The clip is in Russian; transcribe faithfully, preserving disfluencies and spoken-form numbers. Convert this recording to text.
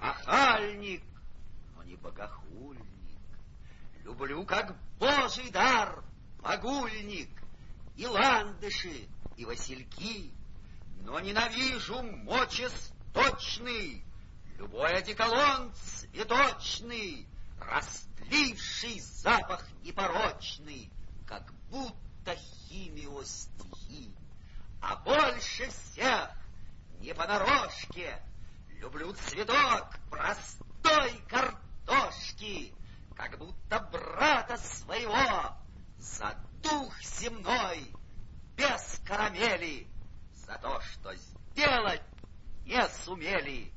Ахальник, но не богохульник. Люблю, как божий дар, багульник, и ландыши, и васильки, но ненавижу мочесточный, любой одеколон цветочный, растливший запах непорочный, как будто химиостихи. А больше всех, не понарошке, люблю цветок простой картошки, как будто брата своего, за дух земной, без карамели, за то, что сделать не сумели.